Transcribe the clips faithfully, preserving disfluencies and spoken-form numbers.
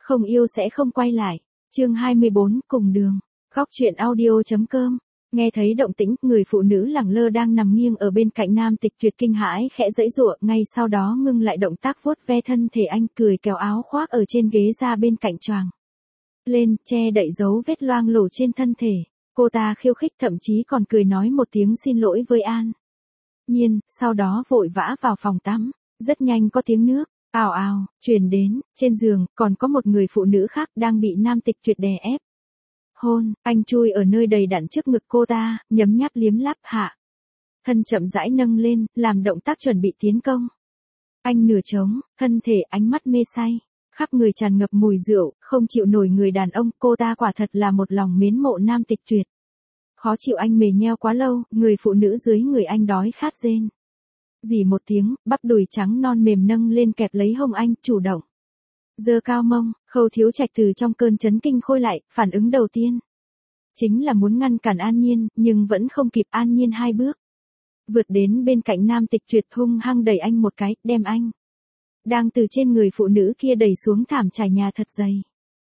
Không yêu sẽ không quay lại. Chương hai mươi bốn, cùng đường. Góc truyện audio.com. Nghe thấy động tĩnh, người phụ nữ lẳng lơ đang nằm nghiêng ở bên cạnh Nam Tịch Tuyệt kinh hãi khẽ giãy giụa, ngay sau đó ngưng lại động tác vuốt ve thân thể anh, cười kéo áo khoác ở trên ghế ra bên cạnh choàng lên, che đậy dấu vết loang lổ trên thân thể. Cô ta khiêu khích, thậm chí còn cười nói một tiếng xin lỗi với An Nhiên, sau đó vội vã vào phòng tắm. Rất nhanh có tiếng nước ào ào truyền đến, trên giường còn có một người phụ nữ khác đang bị Nam Tịch Tuyệt đè ép. Hôn, anh chui ở nơi đầy đặn trước ngực cô ta, nhấm nháp liếm láp hạ. Thân chậm rãi nâng lên, làm động tác chuẩn bị tiến công. Anh nửa trống, thân thể ánh mắt mê say, khắp người tràn ngập mùi rượu, không chịu nổi người đàn ông, cô ta quả thật là một lòng mến mộ Nam Tịch Tuyệt. Khó chịu anh mề nheo quá lâu, người phụ nữ dưới người anh đói khát rên rỉ một tiếng, bắp đùi trắng non mềm nâng lên kẹp lấy hông anh, chủ động giơ cao mông. Khâu Thiếu Trạch từ trong cơn chấn kinh khôi lại, phản ứng đầu tiên chính là muốn ngăn cản An Nhiên, nhưng vẫn không kịp. An Nhiên hai bước vượt đến bên cạnh Nam Tịch Tuyệt, hung hăng đẩy anh một cái, đem anh đang từ trên người phụ nữ kia đẩy xuống thảm trải nhà thật dày.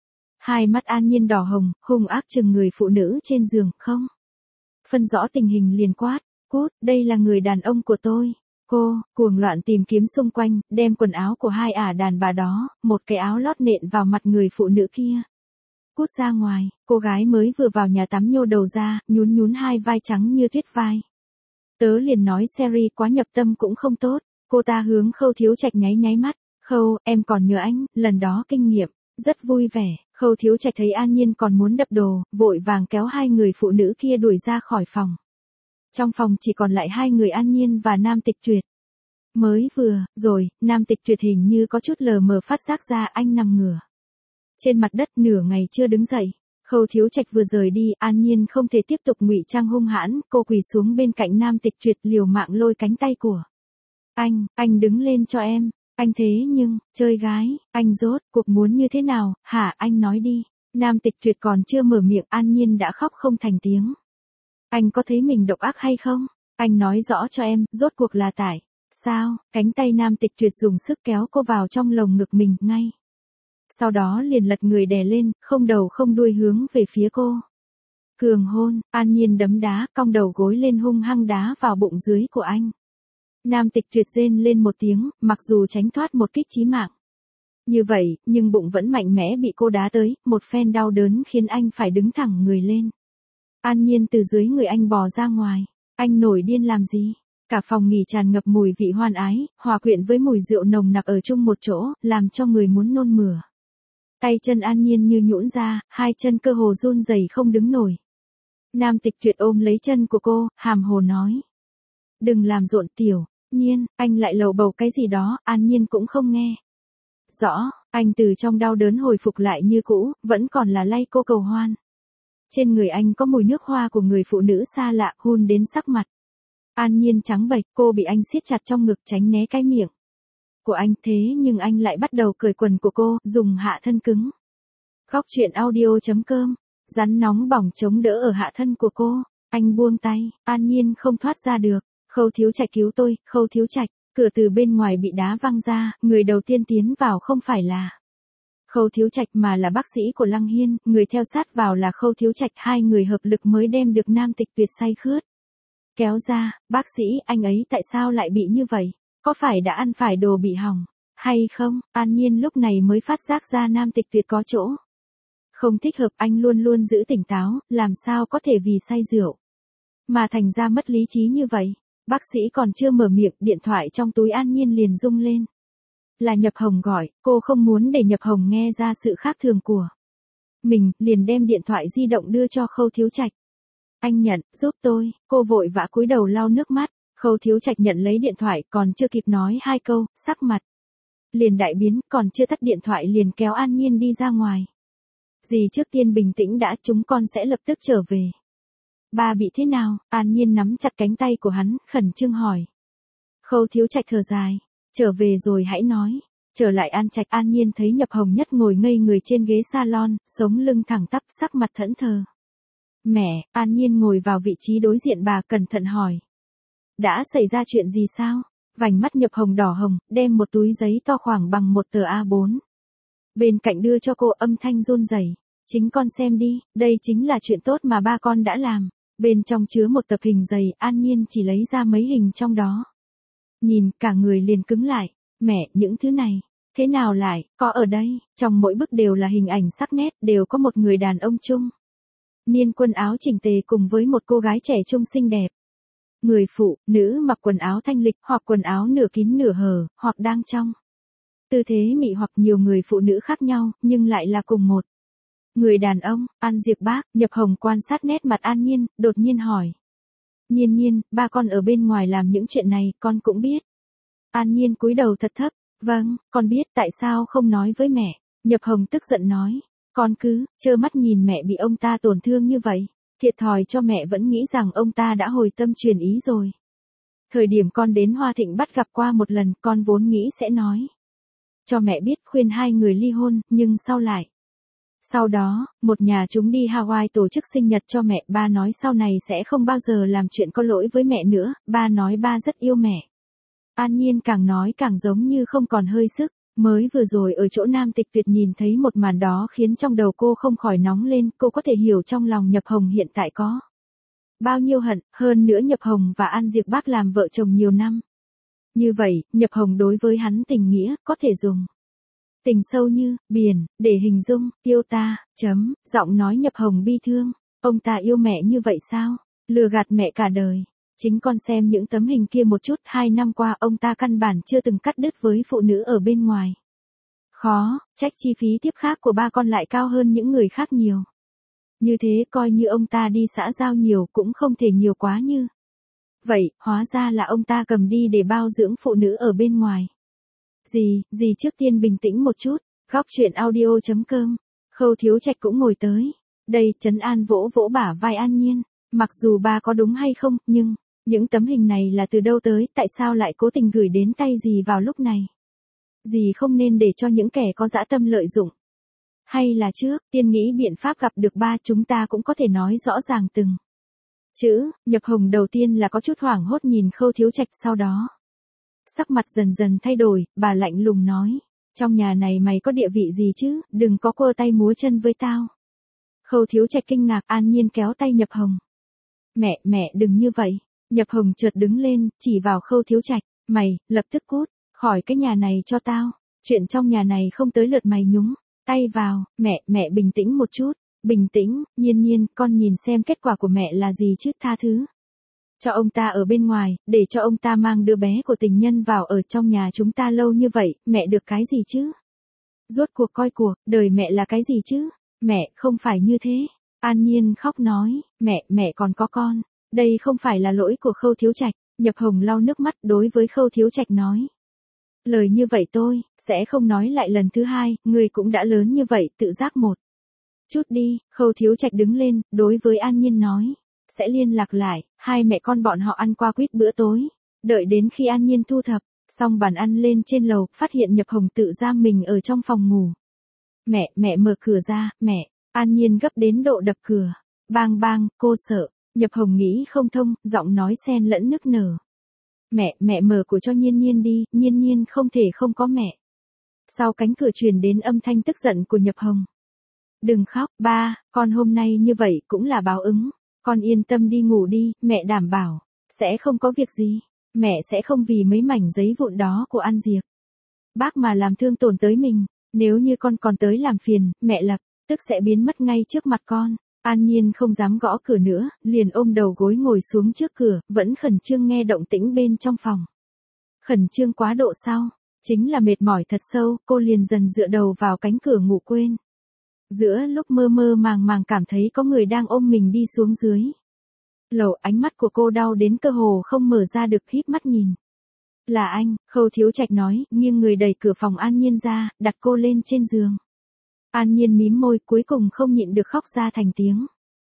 Hai mắt An Nhiên đỏ hồng, hung ác chừng người phụ nữ trên giường, không phân rõ tình hình liền quát, cút, đây là người đàn ông của tôi. Cô, cuồng loạn tìm kiếm xung quanh, đem quần áo của hai ả đàn bà đó, một cái áo lót nện vào mặt người phụ nữ kia. Cút ra ngoài, cô gái mới vừa vào nhà tắm nhô đầu ra, nhún nhún hai vai trắng như tuyết vai. Tớ liền nói Sherry quá nhập tâm cũng không tốt. Cô ta hướng Khâu Thiếu Trạch nháy nháy mắt. Khâu, em còn nhớ anh, lần đó kinh nghiệm, rất vui vẻ. Khâu Thiếu Trạch thấy An Nhiên còn muốn đập đồ, vội vàng kéo hai người phụ nữ kia đuổi ra khỏi phòng. Trong phòng chỉ còn lại hai người An Nhiên và Nam Tịch Tuyệt. Mới vừa, rồi, Nam Tịch Tuyệt hình như có chút lờ mờ phát giác ra anh nằm ngửa trên mặt đất nửa ngày chưa đứng dậy. Khâu Thiếu Trạch vừa rời đi, An Nhiên không thể tiếp tục ngụy trang hung hãn, cô quỳ xuống bên cạnh Nam Tịch Tuyệt liều mạng lôi cánh tay của anh, anh đứng lên cho em. Anh thế nhưng, chơi gái, anh rốt cuộc muốn như thế nào, hả, anh nói đi. Nam Tịch Tuyệt còn chưa mở miệng, An Nhiên đã khóc không thành tiếng. Anh có thấy mình độc ác hay không? Anh nói rõ cho em, rốt cuộc là tại sao? Cánh tay Nam Tịch Tuyệt dùng sức kéo cô vào trong lồng ngực mình, ngay sau đó liền lật người đè lên, không đầu không đuôi hướng về phía cô. Cường hôn, An Nhiên đấm đá, cong đầu gối lên hung hăng đá vào bụng dưới của anh. Nam Tịch Tuyệt rên lên một tiếng, mặc dù tránh thoát một kích chí mạng như vậy, nhưng bụng vẫn mạnh mẽ bị cô đá tới, một phen đau đớn khiến anh phải đứng thẳng người lên. An Nhiên từ dưới người anh bò ra ngoài. Anh nổi điên làm gì? Cả phòng nghỉ tràn ngập mùi vị hoan ái, hòa quyện với mùi rượu nồng nặc ở chung một chỗ, làm cho người muốn nôn mửa. Tay chân An Nhiên như nhũn ra, hai chân cơ hồ run rẩy không đứng nổi. Nam Tịch Tuyệt ôm lấy chân của cô, hàm hồ nói. Đừng làm rộn Tiểu Nhiên, anh lại lầu bầu cái gì đó. An Nhiên cũng không nghe rõ, anh từ trong đau đớn hồi phục lại như cũ, vẫn còn là lay cô cầu hoan. Trên người anh có mùi nước hoa của người phụ nữ xa lạ, hun đến sắc mặt An Nhiên trắng bệch, cô bị anh siết chặt trong ngực tránh né cái miệng của anh, thế nhưng anh lại bắt đầu cởi quần của cô, dùng hạ thân cứng. Góc truyện audio.com. Rắn nóng bỏng chống đỡ ở hạ thân của cô. Anh buông tay, An Nhiên không thoát ra được. Khâu Thiếu Trạch cứu tôi, Khâu Thiếu Trạch. Cửa từ bên ngoài bị đá văng ra, người đầu tiên tiến vào không phải là Khâu Thiếu Trạch mà là bác sĩ của Lăng Hiên, người theo sát vào là Khâu Thiếu Trạch, hai người hợp lực mới đem được Nam Tịch Tuyệt say khướt kéo ra. Bác sĩ, anh ấy tại sao lại bị như vậy? Có phải đã ăn phải đồ bị hỏng hay không? An Nhiên lúc này mới phát giác ra Nam Tịch Tuyệt có chỗ không thích hợp. Anh luôn luôn giữ tỉnh táo, làm sao có thể vì say rượu mà thành ra mất lý trí như vậy? Bác sĩ còn chưa mở miệng, điện thoại trong túi An Nhiên liền rung lên. Là Nhập Hồng gọi, cô không muốn để Nhập Hồng nghe ra sự khác thường của mình, liền đem điện thoại di động đưa cho Khâu Thiếu Trạch. Anh nhận, giúp tôi. Cô vội vã cúi đầu lau nước mắt. Khâu Thiếu Trạch nhận lấy điện thoại, còn chưa kịp nói hai câu, sắc mặt liền đại biến, còn chưa tắt điện thoại liền kéo An Nhiên đi ra ngoài. Dì trước tiên bình tĩnh đã, chúng con sẽ lập tức trở về. Ba bị thế nào? An Nhiên nắm chặt cánh tay của hắn, khẩn trương hỏi. Khâu Thiếu Trạch thở dài. Trở về rồi hãy nói. Trở lại An Trạch, An Nhiên thấy Nhập Hồng Nhất ngồi ngây người trên ghế salon, sống lưng thẳng tắp, sắc mặt thẫn thờ. Mẹ, An Nhiên ngồi vào vị trí đối diện bà, cẩn thận hỏi. Đã xảy ra chuyện gì sao? Vành mắt Nhập Hồng đỏ hồng, đem một túi giấy to khoảng bằng một tờ A bốn Bên cạnh đưa cho cô âm thanh run rẩy. Chính con xem đi, đây chính là chuyện tốt mà ba con đã làm. Bên trong chứa một tập hình dày, An Nhiên chỉ lấy ra mấy hình trong đó. Nhìn, cả người liền cứng lại. Mẹ, những thứ này, thế nào lại, có ở đây, trong mỗi bức đều là hình ảnh sắc nét, đều có một người đàn ông trung niên quần áo chỉnh tề cùng với một cô gái trẻ trung xinh đẹp. Người phụ nữ mặc quần áo thanh lịch, hoặc quần áo nửa kín nửa hở, hoặc đang trong tư thế mị, hoặc nhiều người phụ nữ khác nhau, nhưng lại là cùng một người đàn ông. An Diệp Bác, Nhập Hồng quan sát nét mặt An Nhiên, đột nhiên hỏi. Nhiên Nhiên, ba con ở bên ngoài làm những chuyện này, con cũng biết. An Nhiên cúi đầu thật thấp. Vâng, con biết, tại sao không nói với mẹ? Nhập Hồng tức giận nói. Con cứ, trơ mắt nhìn mẹ bị ông ta tổn thương như vậy. Thiệt thòi cho mẹ vẫn nghĩ rằng ông ta đã hồi tâm chuyển ý rồi. Thời điểm con đến Hoa Thịnh bắt gặp qua một lần, con vốn nghĩ sẽ nói cho mẹ biết khuyên hai người ly hôn, nhưng sau lại. Sau đó, một nhà chúng đi Hawaii tổ chức sinh nhật cho mẹ, ba nói sau này sẽ không bao giờ làm chuyện có lỗi với mẹ nữa, ba nói ba rất yêu mẹ. An Nhiên càng nói càng giống như không còn hơi sức, mới vừa rồi ở chỗ Nam Tịch Tuyệt nhìn thấy một màn đó khiến trong đầu cô không khỏi nóng lên, cô có thể hiểu trong lòng Nhập Hồng hiện tại có bao nhiêu hận, hơn nữa Nhập Hồng và An Diệp Bác làm vợ chồng nhiều năm. Như vậy, Nhập Hồng đối với hắn tình nghĩa, có thể dùng tình sâu như biển để hình dung. Yêu ta, chấm, giọng nói Nhập Hồng bi thương. Ông ta yêu mẹ như vậy sao? Lừa gạt mẹ cả đời. Chính con xem những tấm hình kia một chút, hai năm qua ông ta căn bản chưa từng cắt đứt với phụ nữ ở bên ngoài. Khó, trách chi phí tiếp khác của ba con lại cao hơn những người khác nhiều. Như thế coi như ông ta đi xã giao nhiều cũng không thể nhiều quá như vậy, hóa ra là ông ta cầm đi để bao dưỡng phụ nữ ở bên ngoài. Gì, gì trước tiên bình tĩnh một chút, góc chuyện audio chấm com, Khâu Thiếu Trạch cũng ngồi tới. Đây, trấn an vỗ vỗ bả vai An Nhiên, mặc dù ba có đúng hay không, nhưng, những tấm hình này là từ đâu tới, tại sao lại cố tình gửi đến tay dì vào lúc này? Dì không nên để cho những kẻ có dã tâm lợi dụng. Hay là trước, tiên nghĩ biện pháp gặp được ba, chúng ta cũng có thể nói rõ ràng từng chữ. Nhập Hồng đầu tiên là có chút hoảng hốt nhìn Khâu Thiếu Trạch, sau đó sắc mặt dần dần thay đổi, bà lạnh lùng nói. Trong nhà này mày có địa vị gì chứ, đừng có quơ tay múa chân với tao. Khâu Thiếu Trạch kinh ngạc. An Nhiên kéo tay Nhập Hồng. Mẹ, mẹ đừng như vậy. Nhập Hồng chợt đứng lên, chỉ vào Khâu Thiếu Trạch. Mày, lập tức cút khỏi cái nhà này cho tao. Chuyện trong nhà này không tới lượt mày nhúng tay vào. Mẹ, mẹ bình tĩnh một chút. Bình tĩnh, Nhiên Nhiên, con nhìn xem kết quả của mẹ là gì chứ, tha thứ cho ông ta ở bên ngoài, để cho ông ta mang đứa bé của tình nhân vào ở trong nhà chúng ta lâu như vậy, mẹ được cái gì chứ? Rốt cuộc coi cuộc, đời mẹ là cái gì chứ? Mẹ, không phải như thế. An Nhiên khóc nói, mẹ, mẹ còn có con. Đây không phải là lỗi của Khâu Thiếu Trạch. Nhập Hồng lau nước mắt đối với Khâu Thiếu Trạch nói. Lời như vậy tôi, sẽ không nói lại lần thứ hai, người cũng đã lớn như vậy, tự giác một chút đi. Khâu Thiếu Trạch đứng lên, đối với An Nhiên nói. Sẽ liên lạc lại, hai mẹ con bọn họ ăn qua quýt bữa tối. Đợi đến khi An Nhiên thu thập xong bàn ăn lên trên lầu, phát hiện Nhập Hồng tự giam mình ở trong phòng ngủ. Mẹ, mẹ mở cửa ra, mẹ. An Nhiên gấp đến độ đập cửa. Bang bang, cô sợ. Nhập Hồng nghĩ không thông, giọng nói xen lẫn nức nở. Mẹ, mẹ mở cửa cho Nhiên Nhiên đi, Nhiên Nhiên không thể không có mẹ. Sau cánh cửa truyền đến âm thanh tức giận của Nhập Hồng. Đừng khóc, ba, con hôm nay như vậy cũng là báo ứng. Con yên tâm đi ngủ đi, mẹ đảm bảo, sẽ không có việc gì. Mẹ sẽ không vì mấy mảnh giấy vụn đó của An Diệp Bác mà làm thương tổn tới mình. Nếu như con còn tới làm phiền, mẹ lập tức sẽ biến mất ngay trước mặt con. An Nhiên không dám gõ cửa nữa, liền ôm đầu gối ngồi xuống trước cửa, vẫn khẩn trương nghe động tĩnh bên trong phòng. Khẩn trương quá độ sau, chính là mệt mỏi thật sâu, cô liền dần dựa đầu vào cánh cửa ngủ quên. Giữa lúc mơ mơ màng màng cảm thấy có người đang ôm mình đi xuống dưới lầu, ánh mắt của cô đau đến cơ hồ không mở ra được, híp mắt nhìn. Là anh, Khâu Thiếu Trạch nói, nghiêng người đẩy cửa phòng An Nhiên ra, đặt cô lên trên giường. An Nhiên mím môi, cuối cùng không nhịn được khóc ra thành tiếng.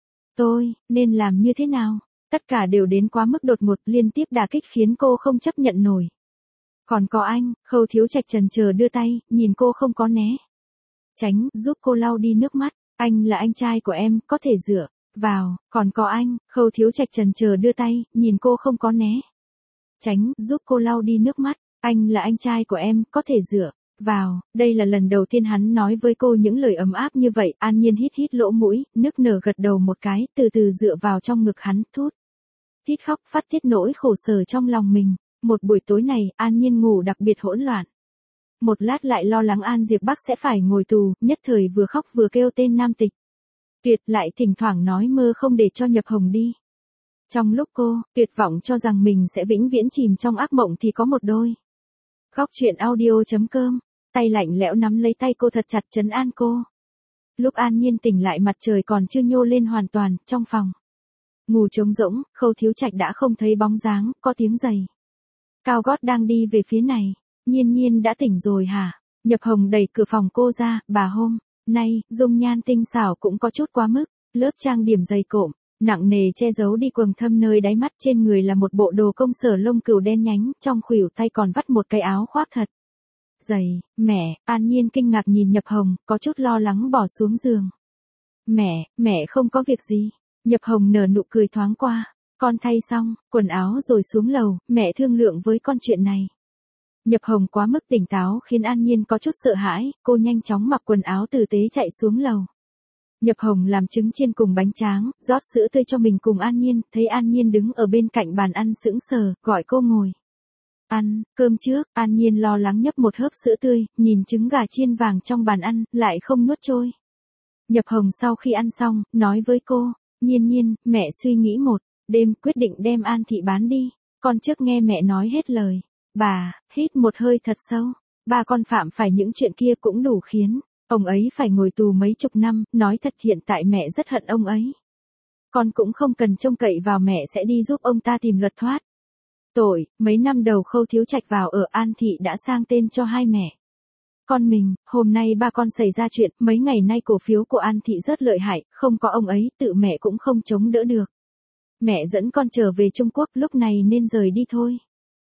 Tôi, nên làm như thế nào? Tất cả đều đến quá mức đột ngột, liên tiếp đả kích khiến cô không chấp nhận nổi. Còn có anh, Khâu Thiếu Trạch chần chờ đưa tay, nhìn cô không có né tránh, giúp cô lau đi nước mắt. Anh là anh trai của em, có thể dựa vào. Còn có anh, Khâu Thiếu Trạch chần chờ đưa tay, nhìn cô không có né tránh, giúp cô lau đi nước mắt. Anh là anh trai của em, có thể dựa vào, đây là lần đầu tiên hắn nói với cô những lời ấm áp như vậy, An Nhiên hít hít lỗ mũi, nức nở gật đầu một cái, từ từ dựa vào trong ngực hắn, thút. Hít khóc phát tiết nỗi khổ sở trong lòng mình, một buổi tối này, An Nhiên ngủ đặc biệt hỗn loạn. Một lát lại lo lắng An Diệp Bắc sẽ phải ngồi tù, nhất thời vừa khóc vừa kêu tên Nam Tịch. Tuyệt lại thỉnh thoảng nói mơ không để cho Nhập Hồng đi. Trong lúc cô, tuyệt vọng cho rằng mình sẽ vĩnh viễn chìm trong ác mộng thì có một đôi. Góc truyện audio.com, tay lạnh lẽo nắm lấy tay cô thật chặt trấn an cô. Lúc An Nhiên tỉnh lại mặt trời còn chưa nhô lên hoàn toàn, trong phòng. Ngủ trống rỗng, Khâu Thiếu Trạch đã không thấy bóng dáng, có tiếng giày. Cao gót đang đi về phía này. Nhiên Nhiên đã tỉnh rồi hả? Nhập Hồng đẩy cửa phòng cô ra, bà hôm nay, dung nhan tinh xảo cũng có chút quá mức, lớp trang điểm dày cộm, nặng nề che giấu đi quầng thâm nơi đáy mắt, trên người là một bộ đồ công sở lông cừu đen nhánh, trong khuỷu tay còn vắt một cái áo khoác thật dày. Mẹ, An Nhiên kinh ngạc nhìn Nhập Hồng, có chút lo lắng bỏ xuống giường. Mẹ, mẹ không có việc gì. Nhập Hồng nở nụ cười thoáng qua, con thay xong, quần áo rồi xuống lầu, mẹ thương lượng với con chuyện này. Nhập Hồng quá mức tỉnh táo khiến An Nhiên có chút sợ hãi, cô nhanh chóng mặc quần áo tử tế chạy xuống lầu. Nhập Hồng làm trứng chiên cùng bánh tráng, rót sữa tươi cho mình cùng An Nhiên, thấy An Nhiên đứng ở bên cạnh bàn ăn sững sờ, gọi cô ngồi. Ăn, cơm trước, An Nhiên lo lắng nhấp một hớp sữa tươi, nhìn trứng gà chiên vàng trong bàn ăn, lại không nuốt trôi. Nhập Hồng sau khi ăn xong, nói với cô, Nhiên Nhiên, mẹ suy nghĩ một đêm quyết định đem An Thị bán đi, con trước nghe mẹ nói hết lời. Bà, hít một hơi thật sâu, ba con phạm phải những chuyện kia cũng đủ khiến ông ấy phải ngồi tù mấy chục năm, nói thật hiện tại mẹ rất hận ông ấy. Con cũng không cần trông cậy vào mẹ sẽ đi giúp ông ta tìm luật thoát. Tội, mấy năm đầu Khâu Thiếu Trạch vào ở An Thị đã sang tên cho hai mẹ. Con mình, hôm nay ba con xảy ra chuyện, mấy ngày nay cổ phiếu của An Thị rất lợi hại, không có ông ấy, tự mẹ cũng không chống đỡ được. Mẹ dẫn con trở về Trung Quốc, lúc này nên rời đi thôi.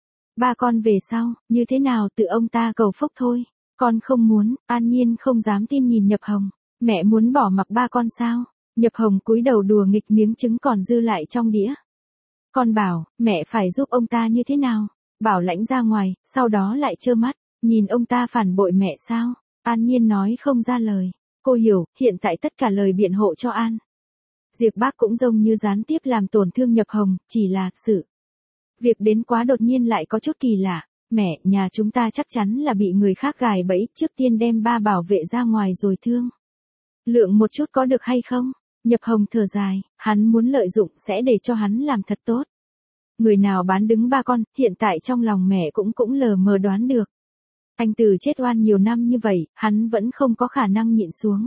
Ba con về sau, như thế nào tự ông ta cầu phúc thôi. Con không muốn, An Nhiên không dám tin nhìn Nhập Hồng. Mẹ muốn bỏ mặc ba con sao? Nhập Hồng cúi đầu đùa nghịch miếng trứng còn dư lại trong đĩa. Con bảo, mẹ phải giúp ông ta như thế nào? Bảo lãnh ra ngoài, sau đó lại trơ mắt, nhìn ông ta phản bội mẹ sao? An Nhiên nói không ra lời. Cô hiểu, hiện tại tất cả lời biện hộ cho An Diệp Bác cũng giống như gián tiếp làm tổn thương Nhập Hồng, chỉ là sự việc đến quá đột nhiên lại có chút kỳ lạ. Mẹ, nhà chúng ta chắc chắn là bị người khác gài bẫy, trước tiên đem ba bảo vệ ra ngoài rồi thương lượng một chút có được hay không? Nhập Hồng thở dài, hắn muốn lợi dụng sẽ để cho hắn làm thật tốt. Người nào bán đứng ba con, hiện tại trong lòng mẹ cũng cũng lờ mờ đoán được. Anh Từ chết oan nhiều năm như vậy, hắn vẫn không có khả năng nhịn xuống.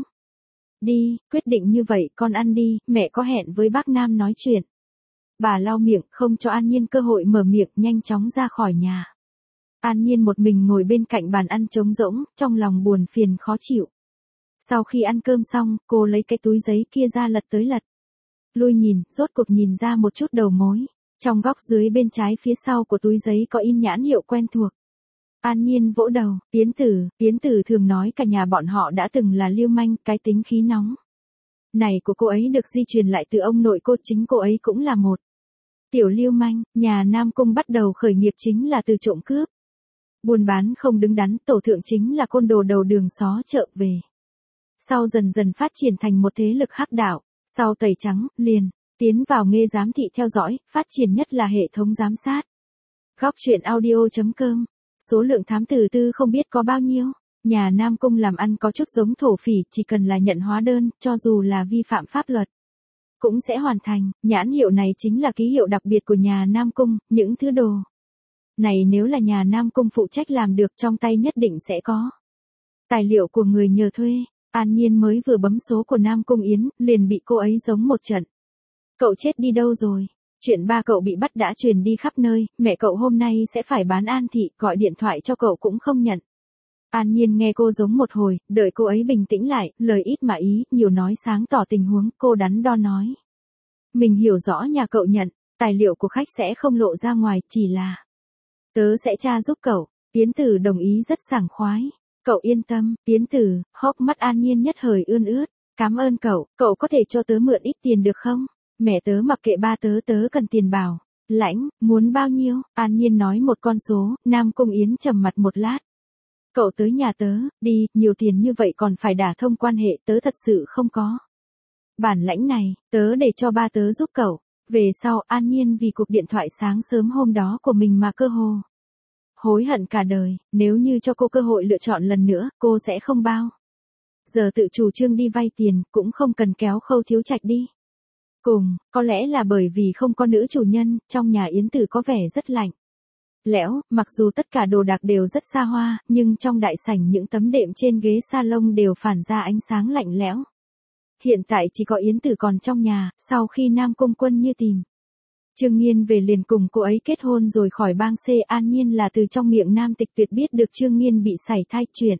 Đi, quyết định như vậy, con ăn đi, mẹ có hẹn với bác Nam nói chuyện. Bà lau miệng, không cho An Nhiên cơ hội mở miệng, nhanh chóng ra khỏi nhà. An Nhiên một mình ngồi bên cạnh bàn ăn trống rỗng, trong lòng buồn phiền khó chịu. Sau khi ăn cơm xong, cô lấy cái túi giấy kia ra lật tới lật lui nhìn, rốt cuộc nhìn ra một chút đầu mối. Trong góc dưới bên trái phía sau của túi giấy có in nhãn hiệu quen thuộc. An Nhiên vỗ đầu, Tiến Tử, Tiến Tử thường nói cả nhà bọn họ đã từng là lưu manh, cái tính khí nóng này của cô ấy được di truyền lại từ ông nội cô, chính cô ấy cũng là một tiểu lưu manh. Nhà Nam Cung bắt đầu khởi nghiệp chính là từ trộm cướp, buôn bán không đứng đắn, tổ thượng chính là côn đồ đầu đường xó chợ về. Sau dần dần phát triển thành một thế lực hắc đạo, sau tẩy trắng, liền tiến vào nghề giám thị theo dõi, phát triển nhất là hệ thống giám sát. Góc truyện audio.com, số lượng thám tử tư không biết có bao nhiêu. Nhà Nam Cung làm ăn có chút giống thổ phỉ, chỉ cần là nhận hóa đơn, cho dù là vi phạm pháp luật cũng sẽ hoàn thành. Nhãn hiệu này chính là ký hiệu đặc biệt của nhà Nam Cung, những thứ đồ này nếu là nhà Nam Cung phụ trách làm được, trong tay nhất định sẽ có tài liệu của người nhờ thuê. An Nhiên mới vừa bấm số của Nam Cung Yến, liền bị cô ấy giống một trận. Cậu chết đi đâu rồi? Chuyện ba cậu bị bắt đã truyền đi khắp nơi, mẹ cậu hôm nay sẽ phải bán An Thị, gọi điện thoại cho cậu cũng không nhận. An Nhiên nghe cô giống một hồi, đợi cô ấy bình tĩnh lại, lời ít mà ý, nhiều nói sáng tỏ tình huống, cô đắn đo nói. Mình hiểu rõ nhà cậu nhận, tài liệu của khách sẽ không lộ ra ngoài, chỉ là tớ sẽ tra giúp cậu. Tiến Tử đồng ý rất sảng khoái. Cậu yên tâm, Tiến Tử, hốc mắt An Nhiên nhất thời ươn ướt. Cảm ơn cậu, cậu có thể cho tớ mượn ít tiền được không? Mẹ tớ mặc kệ ba tớ, tớ cần tiền bảo lãnh, muốn bao nhiêu? An Nhiên nói một con số, Nam Cung Yến trầm mặt một lát. Cậu tới nhà tớ, đi, nhiều tiền như vậy còn phải đả thông quan hệ, tớ thật sự không có. Bản lãnh này, tớ để cho ba tớ giúp cậu. Về sau, An Nhiên vì cuộc điện thoại sáng sớm hôm đó của mình mà cơ hồ hối hận cả đời, nếu như cho cô cơ hội lựa chọn lần nữa, cô sẽ không bao giờ tự chủ trương đi vay tiền, cũng không cần kéo Khâu Thiếu Trạch đi. Cùng, có lẽ là bởi vì không có nữ chủ nhân, trong nhà Yến Tử có vẻ rất lạnh lẽo, mặc dù tất cả đồ đạc đều rất xa hoa, nhưng trong đại sảnh những tấm đệm trên ghế salon đều phản ra ánh sáng lạnh lẽo. Hiện tại chỉ có Yến Tử còn trong nhà, sau khi Nam Cung Quân như tìm Trương Nghiên về liền cùng cô ấy kết hôn rồi khỏi bang C. An Nhiên là từ trong miệng Nam Tịch Tuyệt biết được Trương Nghiên bị sảy thai chuyện.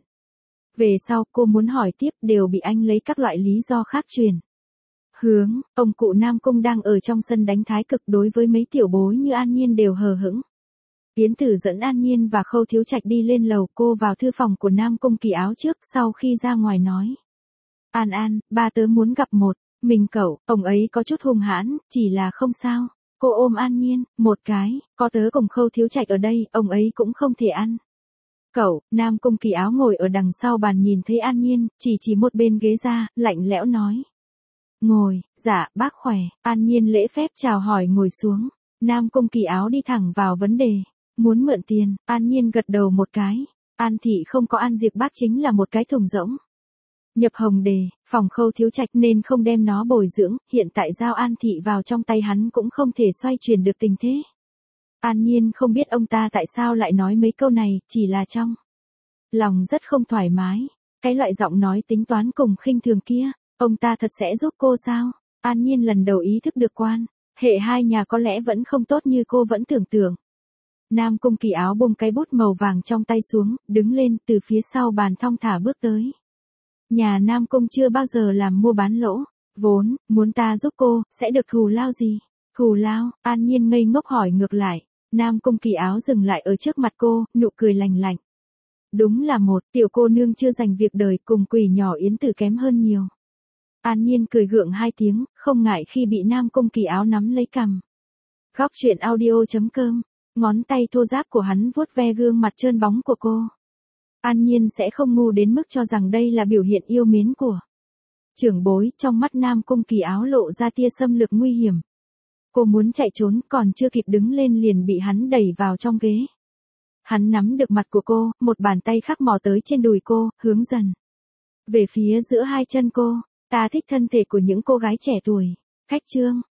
Về sau cô muốn hỏi tiếp đều bị anh lấy các loại lý do khác truyền hướng, ông cụ Nam Cung đang ở trong sân đánh thái cực đối với mấy tiểu bối như An Nhiên đều hờ hững. Yến Tử dẫn An Nhiên và Khâu Thiếu Trạch đi lên lầu, cô vào thư phòng của Nam Cung Kỳ Áo trước, sau khi ra ngoài nói. An An, ba tớ muốn gặp một mình cậu, ông ấy có chút hung hãn, chỉ là không sao. Cô ôm An Nhiên, một cái, có tớ cùng Khâu Thiếu Trạch ở đây, ông ấy cũng không thể ăn. Cậu, Nam Cung Kỳ Áo ngồi ở đằng sau bàn nhìn thấy An Nhiên, chỉ chỉ một bên ghế ra, lạnh lẽo nói. Ngồi, dạ, bác khỏe, An Nhiên lễ phép chào hỏi ngồi xuống. Nam Cung Kỳ Áo đi thẳng vào vấn đề. Muốn mượn tiền, An Nhiên gật đầu một cái. An thị không có An Diệp Bác chính là một cái thùng rỗng. Nhập Hồng Đề, phòng Khâu Thiếu Trạch nên không đem nó bồi dưỡng, hiện tại giao An thị vào trong tay hắn cũng không thể xoay chuyển được tình thế. An Nhiên không biết ông ta tại sao lại nói mấy câu này, chỉ là trong lòng rất không thoải mái. Cái loại giọng nói tính toán cùng khinh thường kia, ông ta thật sẽ giúp cô sao? An Nhiên lần đầu ý thức được quan hệ hai nhà có lẽ vẫn không tốt như cô vẫn tưởng tượng. Nam Cung Kỳ Áo buông cái bút màu vàng trong tay xuống, đứng lên, từ phía sau bàn thong thả bước tới. Nhà Nam Cung chưa bao giờ làm mua bán lỗ, vốn, muốn ta giúp cô, sẽ được thù lao gì? Thù lao, An Nhiên ngây ngốc hỏi ngược lại. Nam Cung Kỳ Áo dừng lại ở trước mặt cô, nụ cười lành lạnh. Đúng là một, tiểu cô nương chưa dành việc đời cùng quỷ nhỏ Yến Tử kém hơn nhiều. An Nhiên cười gượng hai tiếng, không ngại khi bị Nam Cung Kỳ Áo nắm lấy cằm. Góc truyện audio chấm com, ngón tay thô ráp của hắn vuốt ve gương mặt trơn bóng của cô. An Nhiên sẽ không ngu đến mức cho rằng đây là biểu hiện yêu mến của trưởng bối, trong mắt Nam Cung Kỳ Áo lộ ra tia xâm lược nguy hiểm. Cô muốn chạy trốn, còn chưa kịp đứng lên liền bị hắn đẩy vào trong ghế. Hắn nắm được mặt của cô, một bàn tay khác mò tới trên đùi cô, hướng dần về phía giữa hai chân cô. Ta thích thân thể của những cô gái trẻ tuổi. Khách trương,